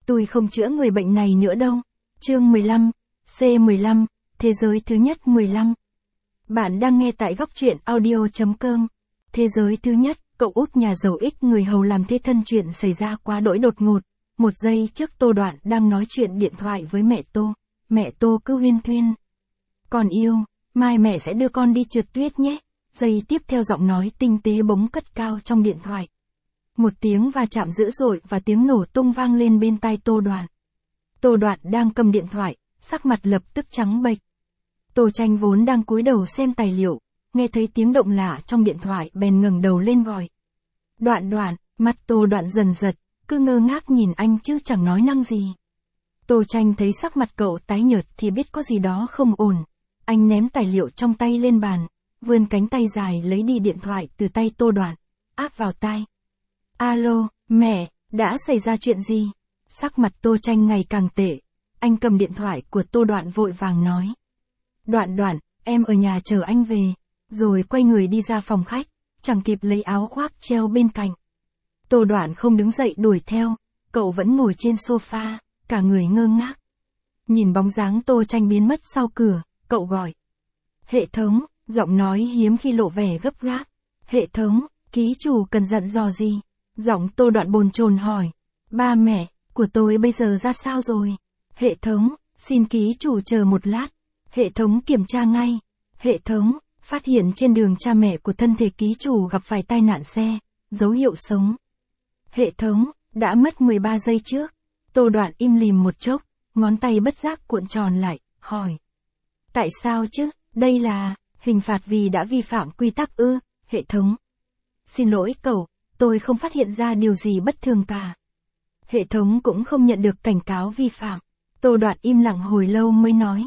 Tôi không chữa người bệnh này nữa đâu. Chương 15, C15, Thế giới thứ nhất 15. Bạn đang nghe tại góc truyện audio.com. Thế giới thứ nhất, cậu út nhà giàu ích người hầu làm thế thân chuyện xảy ra quá đỗi đột ngột. Một giây trước Tô Đoạn đang nói chuyện điện thoại với mẹ Tô cứ huyên thuyên. Con yêu, mai mẹ sẽ đưa con đi trượt tuyết nhé. Giây tiếp theo giọng nói tinh tế bỗng cất cao trong điện thoại. Một tiếng va chạm dữ dội và tiếng nổ tung vang lên bên tai Tô Đoạn. Tô Đoạn đang cầm điện thoại, sắc mặt lập tức trắng bệch. Tô Tranh vốn đang cúi đầu xem tài liệu, nghe thấy tiếng động lạ trong điện thoại bèn ngẩng đầu lên gọi. Đoạn, mắt Tô Đoạn dần giật, cứ ngơ ngác nhìn anh chứ chẳng nói năng gì. Tô Tranh thấy sắc mặt cậu tái nhợt thì biết có gì đó không ổn. Anh ném tài liệu trong tay lên bàn, vươn cánh tay dài lấy đi điện thoại từ tay Tô Đoạn, áp vào tai. Alo, mẹ, đã xảy ra chuyện gì? Sắc mặt Tô Tranh ngày càng tệ. Anh cầm điện thoại của Tô Đoạn vội vàng nói. Đoạn, em ở nhà chờ anh về. Rồi quay người đi ra phòng khách, chẳng kịp lấy áo khoác treo bên cạnh. Tô Đoạn không đứng dậy đuổi theo, cậu vẫn ngồi trên sofa, cả người ngơ ngác. Nhìn bóng dáng Tô Tranh biến mất sau cửa, cậu gọi. Hệ thống, giọng nói hiếm khi lộ vẻ gấp gáp. Hệ thống, ký chủ cần dặn dò gì? Giọng Tô Đoạn bồn chồn hỏi. Ba mẹ của tôi bây giờ ra sao rồi? Hệ thống, xin ký chủ chờ một lát. Hệ thống kiểm tra ngay. Hệ thống, phát hiện trên đường cha mẹ của thân thể ký chủ gặp phải tai nạn xe, dấu hiệu sống. Hệ thống, đã mất 13 giây trước. Tô Đoạn im lìm một chốc, ngón tay bất giác cuộn tròn lại, hỏi. Tại sao chứ, đây là hình phạt vì đã vi phạm quy tắc ư? Hệ thống. Xin lỗi cậu, tôi không phát hiện ra điều gì bất thường cả. Hệ thống cũng không nhận được cảnh cáo vi phạm. Tô Đoạn im lặng hồi lâu mới nói.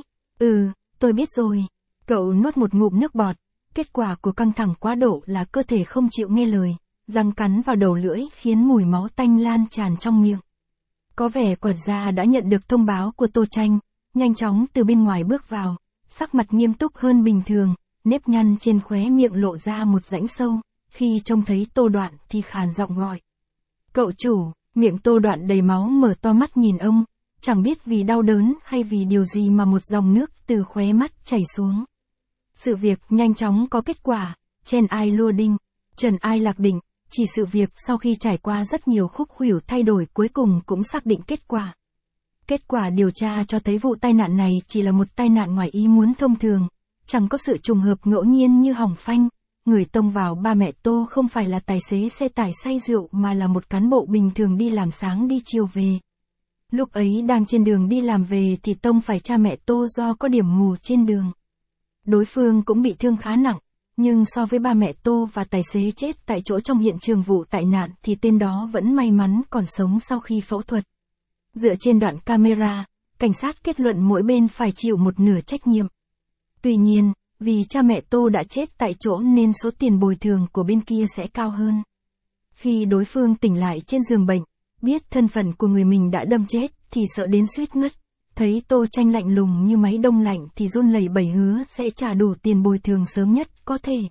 Tôi biết rồi. Cậu nuốt một ngụm nước bọt. Kết quả của căng thẳng quá độ là cơ thể không chịu nghe lời, răng cắn vào đầu lưỡi khiến mùi máu tanh lan tràn trong miệng. Có vẻ quản gia đã nhận được thông báo của Tô Tranh, nhanh chóng từ bên ngoài bước vào, sắc mặt nghiêm túc hơn bình thường, nếp nhăn trên khóe miệng lộ ra một rãnh sâu, khi trông thấy Tô Đoạn thì khàn giọng gọi. Cậu chủ, miệng Tô Đoạn đầy máu mở to mắt nhìn ông, chẳng biết vì đau đớn hay vì điều gì mà một dòng nước từ khóe mắt chảy xuống. Sự việc nhanh chóng có kết quả, Chen Ai Lua Đinh, Trần Ai Lạc Định, chỉ sự việc sau khi trải qua rất nhiều khúc khuỷu thay đổi cuối cùng cũng xác định kết quả. Kết quả điều tra cho thấy vụ tai nạn này chỉ là một tai nạn ngoài ý muốn thông thường, chẳng có sự trùng hợp ngẫu nhiên như hỏng phanh. Người tông vào ba mẹ Tô không phải là tài xế xe tải say rượu mà là một cán bộ bình thường đi làm sáng đi chiều về. Lúc ấy đang trên đường đi làm về thì tông phải cha mẹ Tô do có điểm mù trên đường. Đối phương cũng bị thương khá nặng, nhưng so với ba mẹ Tô và tài xế chết tại chỗ trong hiện trường vụ tai nạn thì tên đó vẫn may mắn còn sống sau khi phẫu thuật. Dựa trên đoạn camera, cảnh sát kết luận mỗi bên phải chịu một nửa trách nhiệm. Tuy nhiên, vì cha mẹ Tô đã chết tại chỗ nên số tiền bồi thường của bên kia sẽ cao hơn. Khi đối phương tỉnh lại trên giường bệnh, biết thân phận của người mình đã đâm chết thì sợ đến suýt ngất. Thấy Tô Tranh lạnh lùng như máy đông lạnh thì run lẩy bẩy hứa sẽ trả đủ tiền bồi thường sớm nhất có thể.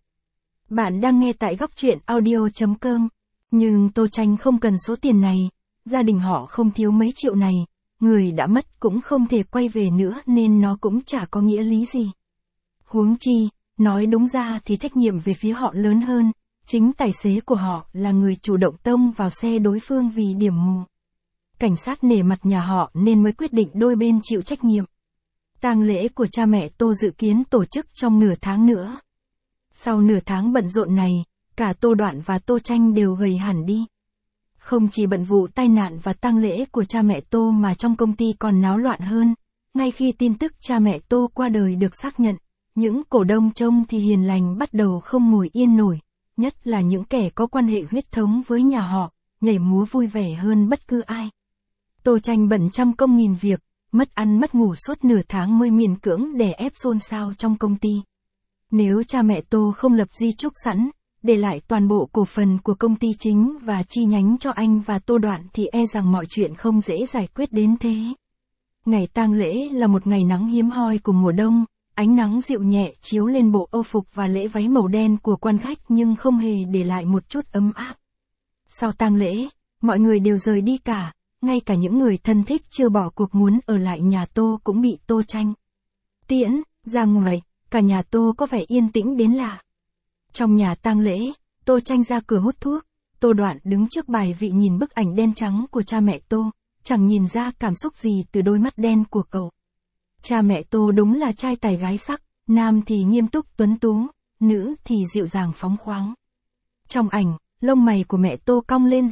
Bạn đang nghe tại góc truyện audio.com. Nhưng Tô Tranh không cần số tiền này, gia đình họ không thiếu mấy triệu này, người đã mất cũng không thể quay về nữa nên nó cũng chả có nghĩa lý gì. Huống chi, nói đúng ra thì trách nhiệm về phía họ lớn hơn, chính tài xế của họ là người chủ động tông vào xe đối phương vì điểm mù. Cảnh sát nể mặt nhà họ nên mới quyết định đôi bên chịu trách nhiệm. Tang lễ của cha mẹ Tô dự kiến tổ chức trong nửa tháng nữa. Sau nửa tháng bận rộn này, cả Tô Đoạn và Tô Tranh đều gầy hẳn đi. Không chỉ bận vụ tai nạn và tang lễ của cha mẹ Tô mà trong công ty còn náo loạn hơn. Ngay khi tin tức cha mẹ Tô qua đời được xác nhận, những cổ đông trông thì hiền lành bắt đầu không ngồi yên nổi, nhất là những kẻ có quan hệ huyết thống với nhà họ, nhảy múa vui vẻ hơn bất cứ ai. Tô Tranh bận trăm công nghìn việc, mất ăn mất ngủ suốt nửa tháng mới miễn cưỡng đè ép xôn xao trong công ty. Nếu cha mẹ Tô không lập di chúc sẵn, để lại toàn bộ cổ phần của công ty chính và chi nhánh cho anh và Tô Đoạn thì e rằng mọi chuyện không dễ giải quyết đến thế. Ngày tang lễ là một ngày nắng hiếm hoi của mùa đông, ánh nắng dịu nhẹ chiếu lên bộ âu phục và lễ váy màu đen của quan khách nhưng không hề để lại một chút ấm áp. Sau tang lễ, mọi người đều rời đi cả, ngay cả những người thân thích chưa bỏ cuộc muốn ở lại nhà Tô cũng bị Tô Tranh tiễn ra ngoài, cả nhà Tô có vẻ yên tĩnh đến lạ. Trong nhà tang lễ, Tô Tranh ra cửa hút thuốc, Tô Đoạn đứng trước bài vị nhìn bức ảnh đen trắng của cha mẹ Tô, chẳng nhìn ra cảm xúc gì từ đôi mắt đen của cậu. Cha mẹ Tô đúng là trai tài gái sắc, nam thì nghiêm túc tuấn tú, nữ thì dịu dàng phóng khoáng. Trong ảnh, lông mày của mẹ Tô cong lên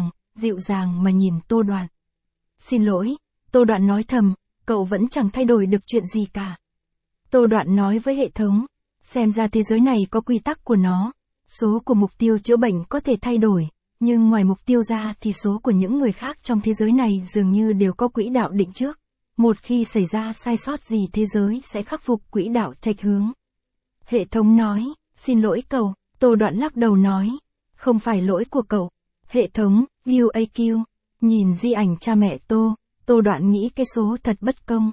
dịu dàng mà nhìn Tô Đoạn. Xin lỗi, Tô Đoạn nói thầm, cậu vẫn chẳng thay đổi được chuyện gì cả. Tô Đoạn nói với hệ thống, xem ra thế giới này có quy tắc của nó, số của mục tiêu chữa bệnh có thể thay đổi, nhưng ngoài mục tiêu ra thì số của những người khác trong thế giới này dường như đều có quỹ đạo định trước. Một khi xảy ra sai sót gì thế giới sẽ khắc phục quỹ đạo chệch hướng. Hệ thống nói, xin lỗi cậu, Tô Đoạn lắc đầu nói, không phải lỗi của cậu. Hệ thống, UAQ, nhìn di ảnh cha mẹ Tô Đoạn nghĩ cái số thật bất công.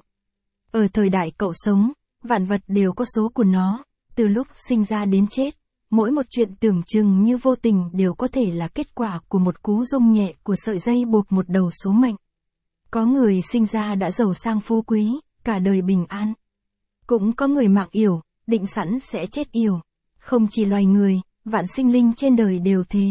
Ở thời đại cậu sống, vạn vật đều có số của nó, từ lúc sinh ra đến chết, mỗi một chuyện tưởng chừng như vô tình đều có thể là kết quả của một cú rung nhẹ của sợi dây buộc một đầu số mệnh. Có người sinh ra đã giàu sang phú quý, cả đời bình an. Cũng có người mạng yểu, định sẵn sẽ chết yểu. Không chỉ loài người, vạn sinh linh trên đời đều thế.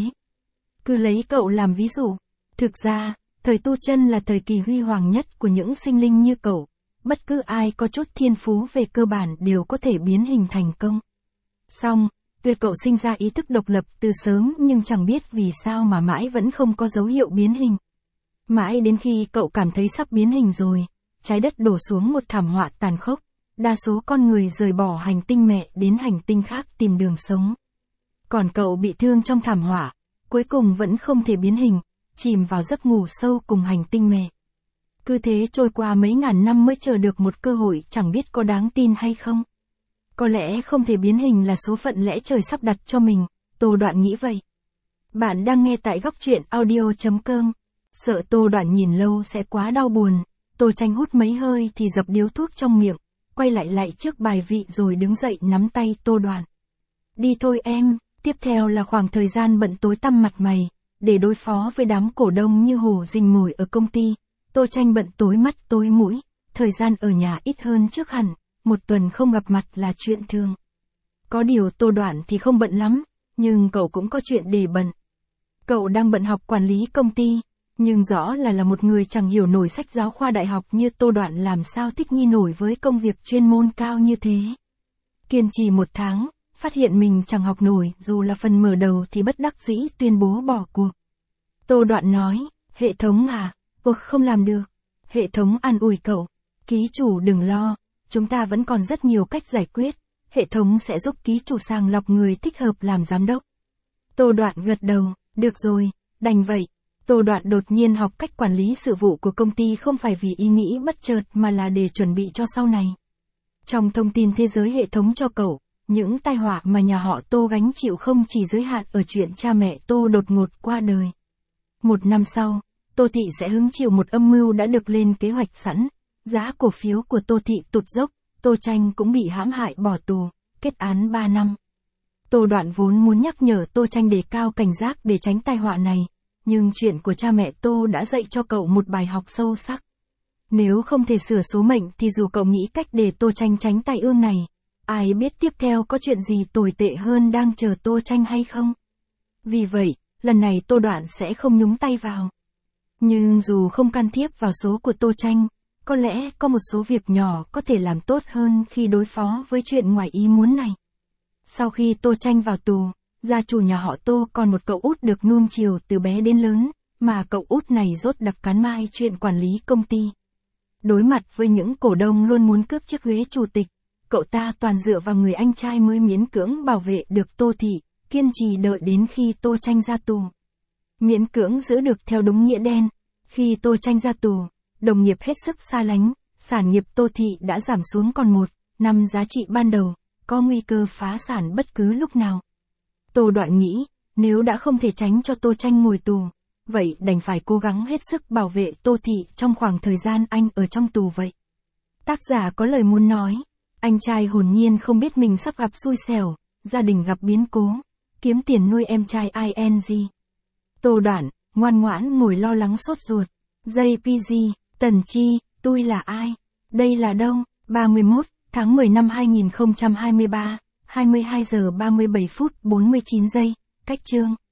Cứ lấy cậu làm ví dụ. Thực ra, thời tu chân là thời kỳ huy hoàng nhất của những sinh linh như cậu. Bất cứ ai có chút thiên phú về cơ bản đều có thể biến hình thành công. Song, tuy cậu sinh ra ý thức độc lập từ sớm nhưng chẳng biết vì sao mà mãi vẫn không có dấu hiệu biến hình. Mãi đến khi cậu cảm thấy sắp biến hình rồi, trái đất đổ xuống một thảm họa tàn khốc, đa số con người rời bỏ hành tinh mẹ đến hành tinh khác tìm đường sống. Còn cậu bị thương trong thảm họa, cuối cùng vẫn không thể biến hình, chìm vào giấc ngủ sâu cùng hành tinh mẹ. Cứ thế trôi qua mấy ngàn năm mới chờ được một cơ hội chẳng biết có đáng tin hay không. Có lẽ không thể biến hình là số phận lẽ trời sắp đặt cho mình, Tô Đoạn nghĩ vậy. Bạn đang nghe tại góc truyện audio.com. Sợ Tô Đoạn nhìn lâu sẽ quá đau buồn, Tô Tranh hút mấy hơi thì dập điếu thuốc trong miệng, quay lại trước bài vị rồi đứng dậy nắm tay Tô Đoạn. Đi thôi em, tiếp theo là khoảng thời gian bận tối tăm mặt mày, để đối phó với đám cổ đông như hổ rình mồi ở công ty, Tô Tranh bận tối mắt tối mũi, thời gian ở nhà ít hơn trước hẳn, một tuần không gặp mặt là chuyện thường. Có điều Tô Đoạn thì không bận lắm, nhưng cậu cũng có chuyện để bận. Cậu đang bận học quản lý công ty. Nhưng rõ là một người chẳng hiểu nổi sách giáo khoa đại học như Tô Đoạn làm sao thích nghi nổi với công việc chuyên môn cao như thế. Kiên trì 1 tháng, phát hiện mình chẳng học nổi dù là phần mở đầu thì bất đắc dĩ tuyên bố bỏ cuộc. Tô Đoạn nói, hệ thống à, cuộc không làm được. Hệ thống an ủi cậu, ký chủ đừng lo, chúng ta vẫn còn rất nhiều cách giải quyết, hệ thống sẽ giúp ký chủ sàng lọc người thích hợp làm giám đốc. Tô Đoạn gật đầu, được rồi, đành vậy. Tô Đoạn đột nhiên học cách quản lý sự vụ của công ty không phải vì ý nghĩ bất chợt mà là để chuẩn bị cho sau này. Trong thông tin thế giới hệ thống cho cậu, những tai họa mà nhà họ Tô gánh chịu không chỉ giới hạn ở chuyện cha mẹ Tô đột ngột qua đời. 1 năm sau, Tô Thị sẽ hứng chịu một âm mưu đã được lên kế hoạch sẵn, giá cổ phiếu của Tô Thị tụt dốc, Tô Tranh cũng bị hãm hại bỏ tù, kết án 3 năm. Tô Đoạn vốn muốn nhắc nhở Tô Tranh đề cao cảnh giác để tránh tai họa này. Nhưng chuyện của cha mẹ Tô đã dạy cho cậu một bài học sâu sắc. Nếu không thể sửa số mệnh thì dù cậu nghĩ cách để Tô Tranh tránh tai ương này, ai biết tiếp theo có chuyện gì tồi tệ hơn đang chờ Tô Tranh hay không. Vì vậy, lần này Tô Đoạn sẽ không nhúng tay vào. Nhưng dù không can thiệp vào số của Tô Tranh, có lẽ có một số việc nhỏ có thể làm tốt hơn khi đối phó với chuyện ngoài ý muốn này. Sau khi Tô Tranh vào tù, gia chủ nhà họ Tô còn một cậu út được nuông chiều từ bé đến lớn, mà cậu út này rốt đặc cán mai chuyện quản lý công ty. Đối mặt với những cổ đông luôn muốn cướp chiếc ghế chủ tịch, cậu ta toàn dựa vào người anh trai mới miễn cưỡng bảo vệ được Tô Thị, kiên trì đợi đến khi Tô Tranh ra tù. Miễn cưỡng giữ được theo đúng nghĩa đen, khi Tô Tranh ra tù, đồng nghiệp hết sức xa lánh, sản nghiệp Tô Thị đã giảm xuống còn 1 năm giá trị ban đầu, có nguy cơ phá sản bất cứ lúc nào. Tô Đoạn nghĩ, nếu đã không thể tránh cho Tô Tranh ngồi tù, vậy đành phải cố gắng hết sức bảo vệ Tô Thị trong khoảng thời gian anh ở trong tù vậy. Tác giả có lời muốn nói, anh trai hồn nhiên không biết mình sắp gặp xui xẻo, gia đình gặp biến cố, kiếm tiền nuôi em trai ing. Tô Đoạn, ngoan ngoãn ngồi lo lắng sốt ruột, JPG, Tần Chi, tôi là ai? Đây là đâu? 31 tháng 10 năm 2023, 22 giờ 37 phút 49 giây, cách chương.